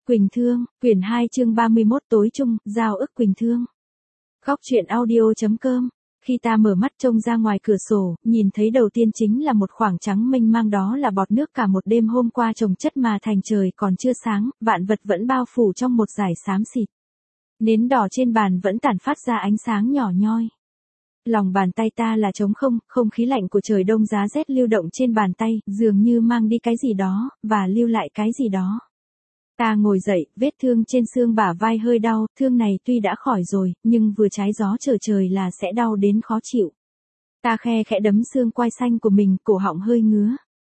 Quỳnh Thương, quyển 2 chương 31 tối chung, giao ức Quỳnh Thương. Góc truyện audio.com. Khi ta mở mắt trông ra ngoài cửa sổ, nhìn thấy đầu tiên chính là một khoảng trắng mênh mang, đó là bọt nước cả một đêm hôm qua trồng chất mà thành trời còn chưa sáng, vạn vật vẫn bao phủ trong một dải xám xịt. Nến đỏ trên bàn vẫn tản phát ra ánh sáng nhỏ nhoi. Lòng bàn tay ta là trống không, không khí lạnh của trời đông giá rét lưu động trên bàn tay, dường như mang đi cái gì đó, và lưu lại cái gì đó. Ta ngồi dậy, vết thương trên xương bả vai hơi đau, thương này tuy đã khỏi rồi, nhưng vừa trái gió trở trời là sẽ đau đến khó chịu. Ta khe khẽ đấm xương quai xanh của mình, cổ họng hơi ngứa.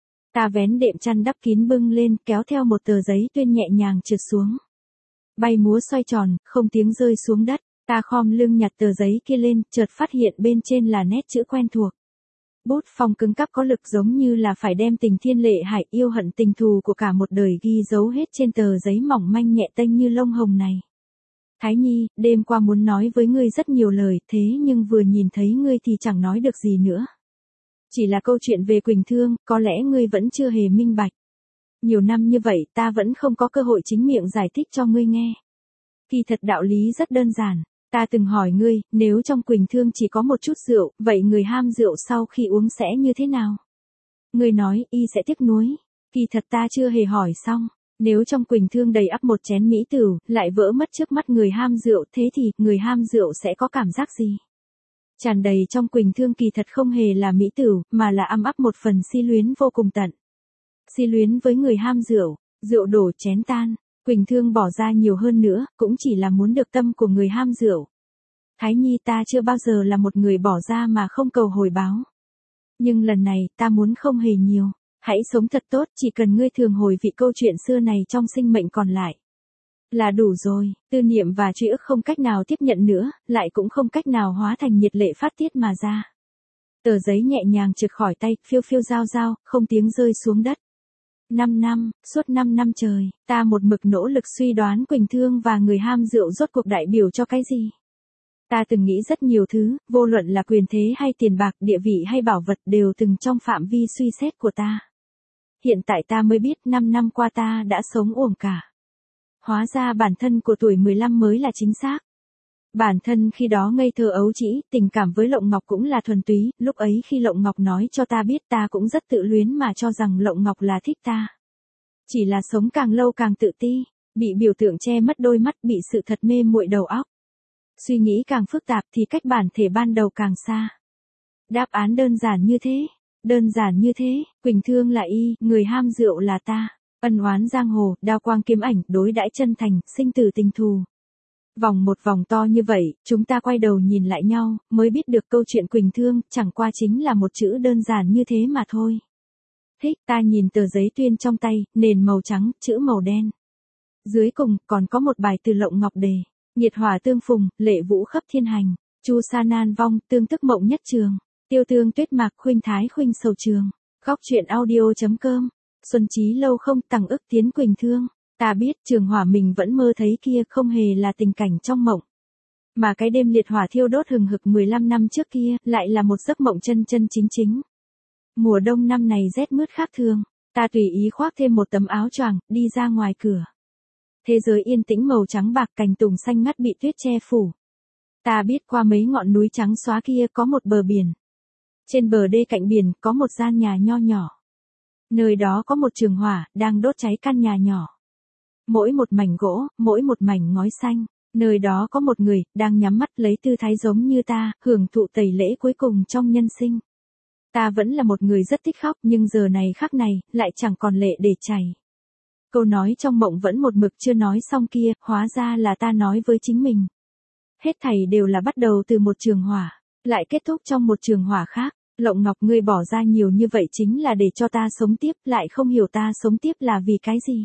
Ta vén đệm chăn đắp kín bưng lên, kéo theo một tờ giấy tuyên nhẹ nhàng trượt xuống. Bay múa xoay tròn, không tiếng rơi xuống đất. Ta khom lưng nhặt tờ giấy kia lên, chợt phát hiện bên trên là nét chữ quen thuộc. Bút phong cứng cáp có lực, giống như là phải đem tình thiên lệ hải, yêu hận tình thù của cả một đời ghi dấu hết trên tờ giấy mỏng manh nhẹ tênh như lông hồng này. Thái Nhi, đêm qua muốn nói với ngươi rất nhiều lời, thế nhưng vừa nhìn thấy ngươi thì chẳng nói được gì nữa. Chỉ là câu chuyện về Quỳnh Thương, có lẽ ngươi vẫn chưa hề minh bạch. Nhiều năm như vậy ta vẫn không có cơ hội chính miệng giải thích cho ngươi nghe. Kỳ thật đạo lý rất đơn giản. Ta từng hỏi ngươi, nếu trong Quỳnh Thương chỉ có một chút rượu, vậy người ham rượu sau khi uống sẽ như thế nào? Ngươi nói, y sẽ tiếc nuối. Kỳ thật ta chưa hề hỏi xong. Nếu trong Quỳnh Thương đầy ắp một chén mỹ tửu, lại vỡ mất trước mắt người ham rượu, thế thì, người ham rượu sẽ có cảm giác gì? Tràn đầy trong Quỳnh Thương kỳ thật không hề là mỹ tửu, mà là ăm ắp một phần si luyến vô cùng tận. Si luyến với người ham rượu, rượu đổ chén tan. Quỳnh Thương bỏ ra nhiều hơn nữa, cũng chỉ là muốn được tâm của người ham rượu. Thái Nhi, ta chưa bao giờ là một người bỏ ra mà không cầu hồi báo. Nhưng lần này, ta muốn không hề nhiều. Hãy sống thật tốt, chỉ cần ngươi thường hồi vị câu chuyện xưa này trong sinh mệnh còn lại. Là đủ rồi, tư niệm và truy ức không cách nào tiếp nhận nữa, lại cũng không cách nào hóa thành nhiệt lệ phát tiết mà ra. Tờ giấy nhẹ nhàng trượt khỏi tay, phiêu phiêu rao rao, không tiếng rơi xuống đất. 5 năm, suốt 5 năm trời, ta một mực nỗ lực suy đoán Quỳnh Thương và người ham rượu rốt cuộc đại biểu cho cái gì. Ta từng nghĩ rất nhiều thứ, vô luận là quyền thế hay tiền bạc, địa vị hay bảo vật đều từng trong phạm vi suy xét của ta. Hiện tại ta mới biết 5 năm qua ta đã sống uổng cả. Hóa ra bản thân của tuổi 15 mới là chính xác. Bản thân khi đó ngây thơ ấu trĩ, tình cảm với Lộng Ngọc cũng là thuần túy, lúc ấy khi Lộng Ngọc nói cho ta biết ta cũng rất tự luyến mà cho rằng Lộng Ngọc là thích ta. Chỉ là sống càng lâu càng tự ti, bị biểu tượng che mất đôi mắt, bị sự thật mê muội đầu óc. Suy nghĩ càng phức tạp thì cách bản thể ban đầu càng xa. Đáp án đơn giản như thế, Quỳnh Thương là y, người ham rượu là ta. Ân oán giang hồ, đao quang kiếm ảnh, đối đãi chân thành, sinh tử tình thù. Vòng một vòng to như vậy, chúng ta quay đầu nhìn lại nhau, mới biết được câu chuyện Quỳnh Thương, chẳng qua chính là một chữ đơn giản như thế mà thôi. Thích, ta nhìn tờ giấy tuyên trong tay, nền màu trắng, chữ màu đen. Dưới cùng, còn có một bài từ Lộng Ngọc đề. Nhiệt hỏa tương phùng, lệ vũ khắp thiên hành. Chu sa nan vong, tương tức mộng nhất trường. Tiêu tương tuyết mạc, khuynh thái khuynh sầu trường. Góc truyện audio.com. Xuân trí lâu không, tằng ức tiến Quỳnh Thương. Ta biết trường hỏa mình vẫn mơ thấy kia không hề là tình cảnh trong mộng. Mà cái đêm liệt hỏa thiêu đốt hừng hực 15 năm trước kia, lại là một giấc mộng chân chân chính chính. Mùa đông năm này rét mướt khác thường, ta tùy ý khoác thêm một tấm áo choàng, đi ra ngoài cửa. Thế giới yên tĩnh màu trắng bạc, cành tùng xanh ngắt bị tuyết che phủ. Ta biết qua mấy ngọn núi trắng xóa kia có một bờ biển. Trên bờ đê cạnh biển có một gian nhà nho nhỏ. Nơi đó có một trường hỏa, đang đốt cháy căn nhà nhỏ. Mỗi một mảnh gỗ, mỗi một mảnh ngói xanh. Nơi đó có một người, đang nhắm mắt lấy tư thái giống như ta, hưởng thụ tẩy lễ cuối cùng trong nhân sinh. Ta vẫn là một người rất thích khóc, nhưng giờ này khắc này, lại chẳng còn lệ để chảy. Câu nói trong mộng vẫn một mực chưa nói xong kia, hóa ra là ta nói với chính mình. Hết thảy đều là bắt đầu từ một trường hỏa, lại kết thúc trong một trường hỏa khác. Lộng Ngọc, ngươi bỏ ra nhiều như vậy chính là để cho ta sống tiếp, lại không hiểu ta sống tiếp là vì cái gì.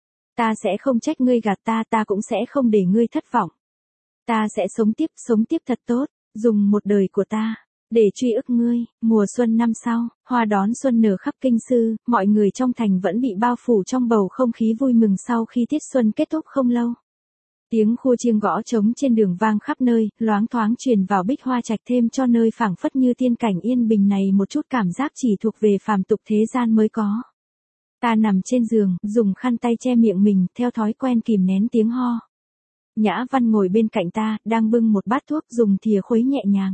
Ta sẽ không trách ngươi gạt ta, ta cũng sẽ không để ngươi thất vọng. Ta sẽ sống tiếp thật tốt, dùng một đời của ta, để truy ức ngươi. Mùa xuân năm sau, hoa đón xuân nở khắp kinh sư, mọi người trong thành vẫn bị bao phủ trong bầu không khí vui mừng sau khi tiết xuân kết thúc không lâu. Tiếng khua chiêng gõ trống trên đường vang khắp nơi, loáng thoáng truyền vào Bích Hoa Trạch, thêm cho nơi phảng phất như tiên cảnh yên bình này một chút cảm giác chỉ thuộc về phàm tục thế gian mới có. Ta nằm trên giường, dùng khăn tay che miệng mình, theo thói quen kìm nén tiếng ho. Nhã Văn ngồi bên cạnh ta, đang bưng một bát thuốc dùng thìa khuấy nhẹ nhàng.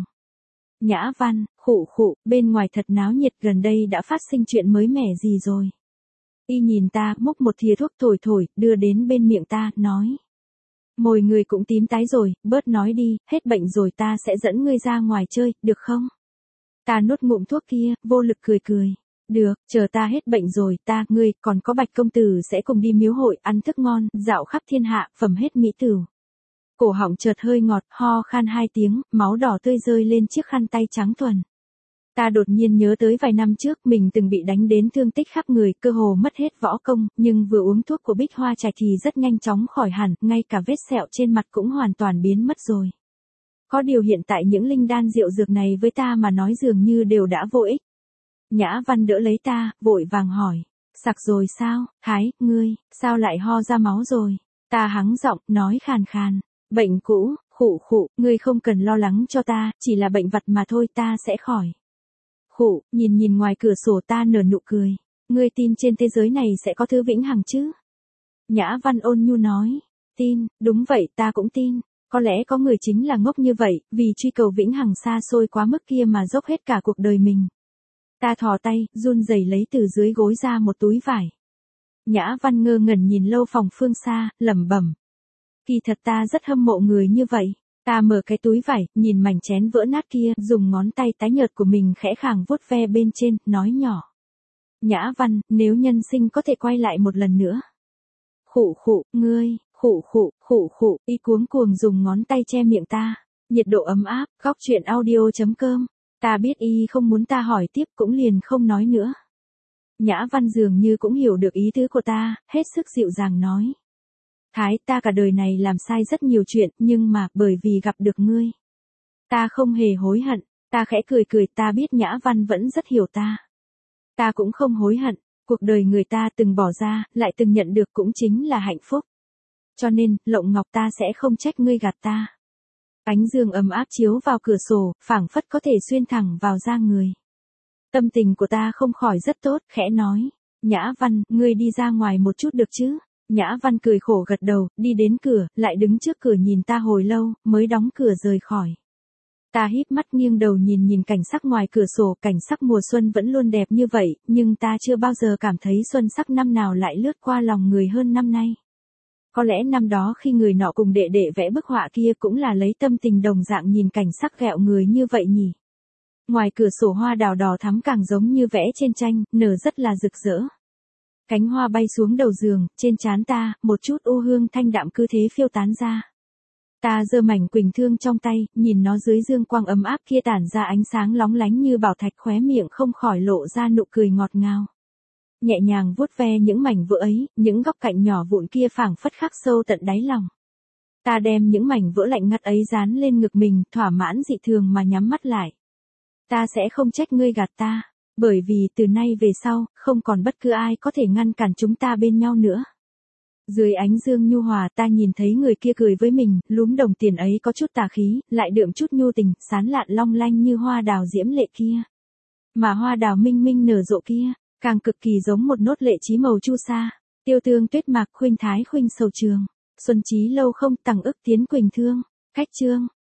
Nhã Văn, khụ khụ, bên ngoài thật náo nhiệt, gần đây đã phát sinh chuyện mới mẻ gì rồi? Y nhìn ta, múc một thìa thuốc thổi thổi, đưa đến bên miệng ta, nói. Môi người cũng tím tái rồi, bớt nói đi, hết bệnh rồi ta sẽ dẫn ngươi ra ngoài chơi, được không? Ta nuốt ngụm thuốc kia, vô lực cười cười. Được, chờ ta hết bệnh rồi, ngươi, còn có Bạch công tử sẽ cùng đi miếu hội, ăn thức ngon, dạo khắp thiên hạ, phẩm hết mỹ tửu. Cổ họng chợt hơi ngọt, ho khan 2 tiếng, máu đỏ tươi rơi lên chiếc khăn tay trắng thuần. Ta đột nhiên nhớ tới vài năm trước mình từng bị đánh đến thương tích khắp người, cơ hồ mất hết võ công, nhưng vừa uống thuốc của Bích Hoa Trạch thì rất nhanh chóng khỏi hẳn, ngay cả vết sẹo trên mặt cũng hoàn toàn biến mất rồi. Có điều hiện tại những linh đan rượu dược này với ta mà nói dường như đều đã vô ích. Nhã Văn đỡ lấy ta, vội vàng hỏi, sặc rồi sao, Thái, ngươi, sao lại ho ra máu rồi? Ta hắng giọng, nói khàn khàn, bệnh cũ, khụ khụ, ngươi không cần lo lắng cho ta, chỉ là bệnh vặt mà thôi, ta sẽ khỏi. Khụ, nhìn ngoài cửa sổ, ta nở nụ cười, ngươi tin trên thế giới này sẽ có thứ vĩnh hằng chứ? Nhã Văn ôn nhu nói, tin, đúng vậy, ta cũng tin. Có lẽ có người chính là ngốc như vậy, vì truy cầu vĩnh hằng xa xôi quá mức kia mà dốc hết cả cuộc đời mình. Ta thò tay, run rẩy lấy từ dưới gối ra một túi vải. Nhã Văn ngơ ngẩn nhìn Lâu Phòng phương xa, lẩm bẩm. Kỳ thật ta rất hâm mộ người như vậy. Ta mở cái túi vải, nhìn mảnh chén vỡ nát kia, dùng ngón tay tái nhợt của mình khẽ khàng vuốt ve bên trên, nói nhỏ. Nhã Văn, nếu nhân sinh có thể quay lại một lần nữa. Khụ khụ, ngươi, khụ khụ, y cuống cuồng dùng ngón tay che miệng ta. Nhiệt độ ấm áp, góc truyện audio.com. Ta biết y không muốn ta hỏi tiếp cũng liền không nói nữa. Nhã Văn dường như cũng hiểu được ý tứ của ta, hết sức dịu dàng nói. Thái, ta cả đời này làm sai rất nhiều chuyện, nhưng mà, bởi vì gặp được ngươi. Ta không hề hối hận, ta khẽ cười, ta biết Nhã Văn vẫn rất hiểu ta. Ta cũng không hối hận, cuộc đời người ta từng bỏ ra, lại từng nhận được cũng chính là hạnh phúc. Cho nên, Lộng Ngọc, ta sẽ không trách ngươi gạt ta. Ánh dương ấm áp chiếu vào cửa sổ, phảng phất có thể xuyên thẳng vào da người. Tâm tình của ta không khỏi rất tốt, khẽ nói. Nhã Văn, ngươi đi ra ngoài một chút được chứ? Nhã Văn cười khổ gật đầu, đi đến cửa, lại đứng trước cửa nhìn ta hồi lâu, mới đóng cửa rời khỏi. Ta híp mắt nghiêng đầu nhìn cảnh sắc ngoài cửa sổ, cảnh sắc mùa xuân vẫn luôn đẹp như vậy, nhưng ta chưa bao giờ cảm thấy xuân sắc năm nào lại lướt qua lòng người hơn năm nay. Có lẽ năm đó khi người nọ cùng đệ đệ vẽ bức họa kia cũng là lấy tâm tình đồng dạng nhìn cảnh sắc ghẹo người như vậy nhỉ. Ngoài cửa sổ hoa đào đỏ thắm càng giống như vẽ trên tranh, nở rất là rực rỡ. Cánh hoa bay xuống đầu giường, trên trán ta, một chút u hương thanh đạm cứ thế phiêu tán ra. Ta giơ mảnh quỳnh thương trong tay, nhìn nó dưới dương quang ấm áp kia tản ra ánh sáng lóng lánh như bảo thạch, khóe miệng không khỏi lộ ra nụ cười ngọt ngào. Nhẹ nhàng vuốt ve những mảnh vỡ ấy, những góc cạnh nhỏ vụn kia phảng phất khắc sâu tận đáy lòng. Ta đem những mảnh vỡ lạnh ngắt ấy dán lên ngực mình, thỏa mãn dị thường mà nhắm mắt lại. Ta sẽ không trách ngươi gạt ta, bởi vì từ nay về sau, không còn bất cứ ai có thể ngăn cản chúng ta bên nhau nữa. Dưới ánh dương nhu hòa, ta nhìn thấy người kia cười với mình, lúm đồng tiền ấy có chút tà khí, lại đượm chút nhu tình, sán lạn long lanh như hoa đào diễm lệ kia. Mà hoa đào minh minh nở rộ kia, càng cực kỳ giống một nốt lệ chí màu chu sa. Tiêu tương tuyết mạc, khuynh thái khuynh sầu trường. Xuân chí lâu không, tằng ức tiến quỳnh thương. Cách chương.